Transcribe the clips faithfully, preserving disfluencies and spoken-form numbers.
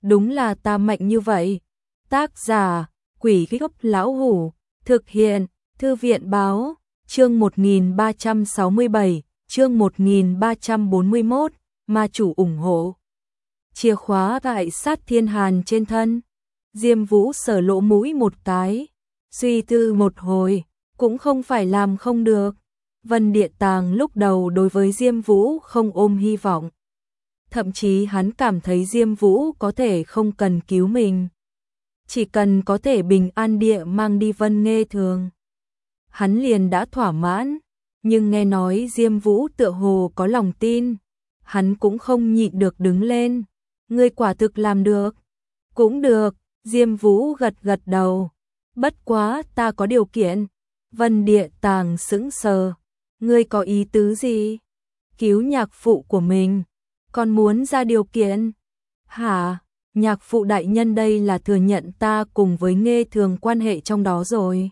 đúng là ta mạnh như vậy. Tác giả, Quỷ Gốc Lão Hủ, thực hiện, Thư viện báo, chương một nghìn ba trăm sáu mươi bảy, chương một nghìn ba trăm bốn mươi mốt, ma chủ ủng hộ. Chìa khóa gại sát thiên hàn trên thân. Diêm Vũ sờ lỗ mũi một cái, suy tư một hồi, cũng không phải làm không được. Vân Địa Tàng lúc đầu đối với Diêm Vũ không ôm hy vọng. Thậm chí hắn cảm thấy Diêm Vũ có thể không cần cứu mình. Chỉ cần có thể bình an địa mang đi Vân Nghê Thường. Hắn liền đã thỏa mãn, nhưng nghe nói Diêm Vũ tựa hồ có lòng tin. Hắn cũng không nhịn được đứng lên. Ngươi quả thực làm được. Cũng được, Diêm Vũ gật gật đầu. Bất quá ta có điều kiện. Vân Địa Tàng sững sờ. Ngươi có ý tứ gì? Cứu nhạc phụ của mình. Còn muốn ra điều kiện? Hả? Nhạc phụ đại nhân đây là thừa nhận ta cùng với Nghê Thường quan hệ trong đó rồi.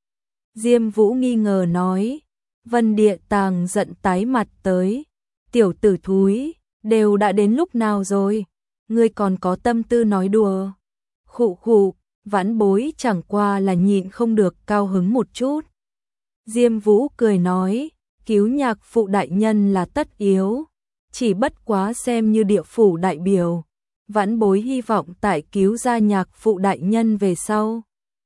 Diêm Vũ nghi ngờ nói. Vân Địa Tàng giận tái mặt tới. Tiểu tử thúi, đều đã đến lúc nào rồi? Ngươi còn có tâm tư nói đùa. Khụ khụ, vãn bối chẳng qua là nhịn không được cao hứng một chút. Diêm Vũ cười nói, cứu nhạc phụ đại nhân là tất yếu. Chỉ bất quá xem như địa phủ đại biểu. Vãn bối hy vọng tại cứu ra nhạc phụ đại nhân về sau.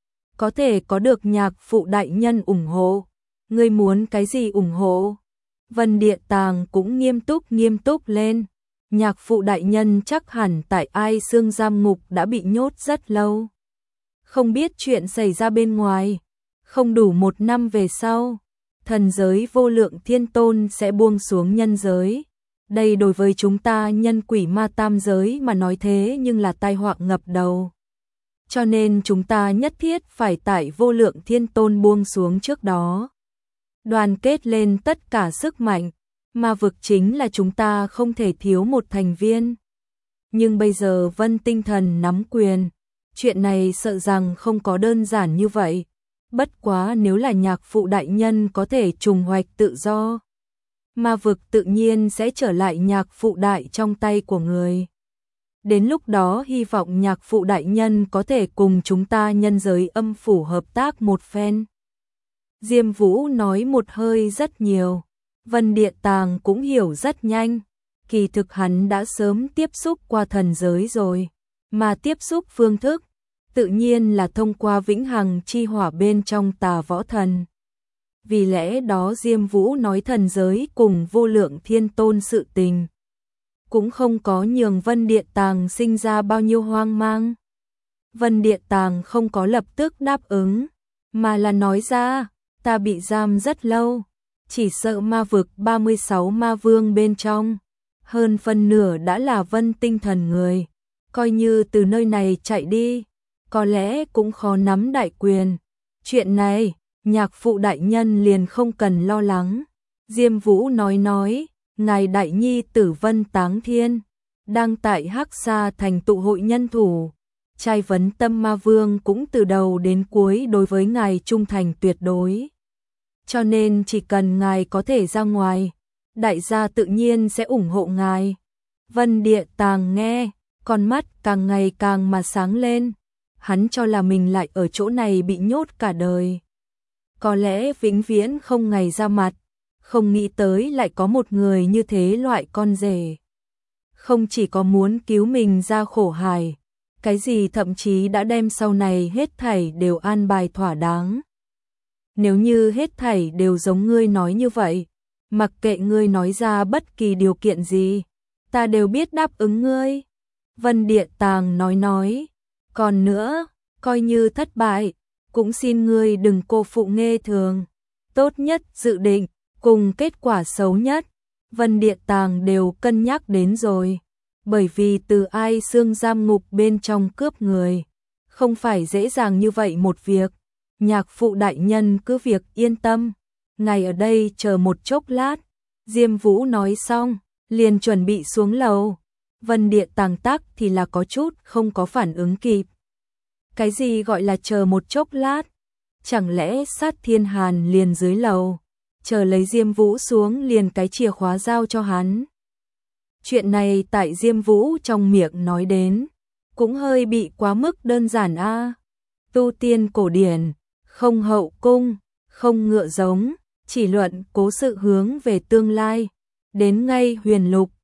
Có thể có được nhạc phụ đại nhân ủng hộ. Ngươi muốn cái gì ủng hộ? Vân Địa Tàng cũng nghiêm túc nghiêm túc lên. Nhạc phụ đại nhân chắc hẳn tại Ai Xương giam ngục đã bị nhốt rất lâu. Không biết chuyện xảy ra bên ngoài. Không đủ một năm về sau, thần giới vô lượng thiên tôn sẽ buông xuống nhân giới. Đây đối với chúng ta nhân quỷ ma tam giới mà nói thế nhưng là tai họa ngập đầu. Cho nên chúng ta nhất thiết phải tại vô lượng thiên tôn buông xuống trước đó. Đoàn kết lên tất cả sức mạnh, ma vực chính là chúng ta không thể thiếu một thành viên. Nhưng bây giờ Vân Tinh Thần nắm quyền, chuyện này sợ rằng không có đơn giản như vậy. Bất quá nếu là nhạc phụ đại nhân có thể trùng hoạch tự do, ma vực tự nhiên sẽ trở lại nhạc phụ đại trong tay của người. Đến lúc đó hy vọng nhạc phụ đại nhân có thể cùng chúng ta nhân giới âm phủ hợp tác một phen. Diêm Vũ nói một hơi rất nhiều. Vân Địa Tàng cũng hiểu rất nhanh. Kỳ thực hắn đã sớm tiếp xúc qua thần giới rồi. Mà tiếp xúc phương thức, tự nhiên là thông qua vĩnh hằng chi hỏa bên trong Tà Võ Thần. Vì lẽ đó Diêm Vũ nói thần giới cùng vô lượng thiên tôn sự tình. Cũng không có nhường Vân Địa Tàng sinh ra bao nhiêu hoang mang. Vân Địa Tàng không có lập tức đáp ứng, mà là nói ra, ta bị giam rất lâu, chỉ sợ ma vực ba mươi sáu ma vương bên trong, hơn phân nửa đã là Vân Tinh Thần người, coi như từ nơi này chạy đi, có lẽ cũng khó nắm đại quyền. Chuyện này, nhạc phụ đại nhân liền không cần lo lắng. Diêm Vũ nói nói, ngài đại nhi tử Vân Táng Thiên, đang tại Hắc Sa thành tụ hội nhân thủ. Trai vấn tâm ma vương cũng từ đầu đến cuối đối với ngài trung thành tuyệt đối. Cho nên chỉ cần ngài có thể ra ngoài, đại gia tự nhiên sẽ ủng hộ ngài. Vân Địa Tàng nghe, con mắt càng ngày càng mà sáng lên. Hắn cho là mình lại ở chỗ này bị nhốt cả đời. Có lẽ vĩnh viễn không ngày ra mặt, không nghĩ tới lại có một người như thế loại con rể. Không chỉ có muốn cứu mình ra khổ hài, cái gì thậm chí đã đem sau này hết thảy đều an bài thỏa đáng. Nếu như hết thảy đều giống ngươi nói như vậy, mặc kệ ngươi nói ra bất kỳ điều kiện gì, ta đều biết đáp ứng ngươi. Vân Địa Tàng nói nói, còn nữa, coi như thất bại, cũng xin ngươi đừng cô phụ Nghê Thường. Tốt nhất dự định, cùng kết quả xấu nhất, Vân Địa Tàng đều cân nhắc đến rồi. Bởi vì từ Ai Xương giam ngục bên trong cướp người, không phải dễ dàng như vậy một việc. Nhạc phụ đại nhân cứ việc yên tâm, ngài ở đây chờ một chốc lát. Diêm Vũ nói xong, liền chuẩn bị xuống lầu. Vân Địa Tàng tắc thì là có chút không có phản ứng kịp. Cái gì gọi là chờ một chốc lát? Chẳng lẽ Sát Thiên Hàn liền dưới lầu, chờ lấy Diêm Vũ xuống liền cái chìa khóa giao cho hắn? Chuyện này tại Diêm Vũ trong miệng nói đến, cũng hơi bị quá mức đơn giản a. Tu tiên cổ điển, không hậu cung, không ngựa giống, chỉ luận cố sự hướng về tương lai. Đến ngay huyền lục,